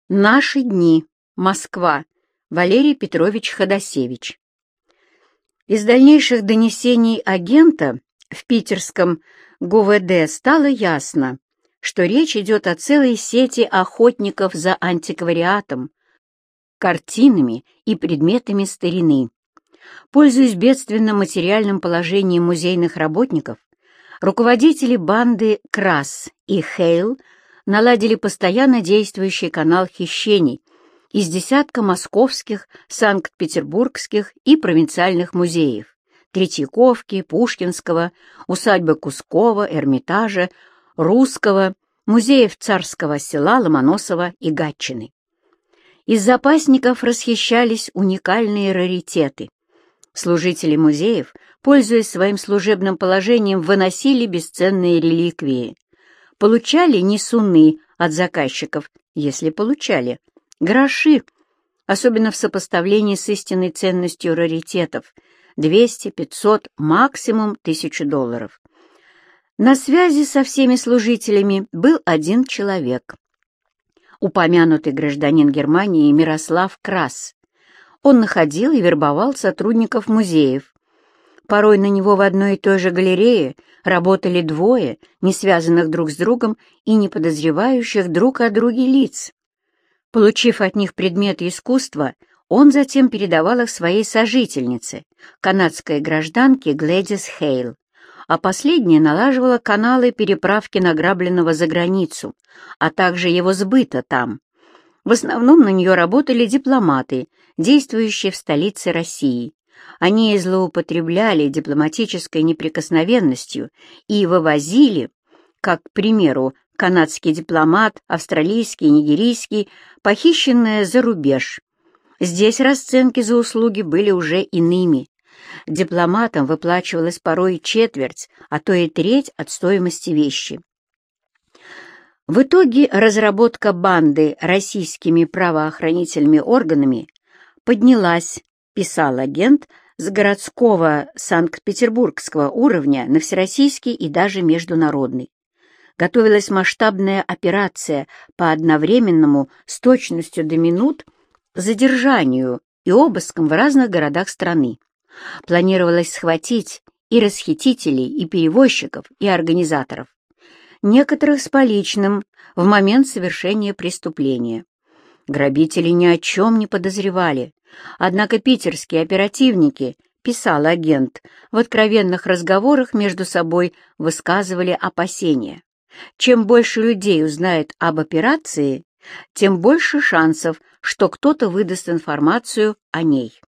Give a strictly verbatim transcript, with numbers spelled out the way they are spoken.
Наши дни. Москва. Валерий Петрович Ходосевич. Из дальнейших донесений агента в питерском ГУВД стало ясно, что речь идет о целой сети охотников за антиквариатом, картинами и предметами старины. Пользуясь бедственным материальным положением музейных работников, руководители банды Крас и Хейл наладили постоянно действующий канал хищений из десятка московских, санкт-петербургских и провинциальных музеев: Третьяковки, Пушкинского, усадьбы Кускова, Эрмитажа, Русского, музеев Царского Села, Ломоносова и Гатчины. Из запасников расхищались уникальные раритеты. Служители музеев, пользуясь своим служебным положением, выносили бесценные реликвии. Получали несуны от заказчиков, если получали, гроши, особенно в сопоставлении с истинной ценностью раритетов — двести, пятьсот, максимум тысячу долларов. На связи со всеми служителями был один человек. Упомянутый гражданин Германии Мирослав Крас. Он находил и вербовал сотрудников музеев. Порой на него в одной и той же галерее работали двое, не связанных друг с другом и не подозревающих друг о друге лиц. Получив от них предметы искусства, он затем передавал их своей сожительнице, канадской гражданке Глэдис Хейл, а последняя налаживала каналы переправки награбленного за границу, а также его сбыта там. В основном на нее работали дипломаты, действующие в столице России. Они злоупотребляли дипломатической неприкосновенностью и вывозили, как, к примеру, канадский дипломат, австралийский, нигерийский, похищенное за рубеж. Здесь расценки за услуги были уже иными. Дипломатам выплачивалась порой четверть, а то и треть от стоимости вещи. В итоге разработка банды российскими правоохранительными органами поднялась, писал агент, с городского санкт-петербургского уровня на всероссийский и даже международный. Готовилась масштабная операция по одновременному, с точностью до минут, задержанию и обыскам в разных городах страны. Планировалось схватить и расхитителей, и перевозчиков, и организаторов. Некоторых с поличным в момент совершения преступления. Грабители ни о чем не подозревали, однако питерские оперативники, писал агент, в откровенных разговорах между собой высказывали опасения. Чем больше людей узнает об операции, тем больше шансов, что кто-то выдаст информацию о ней.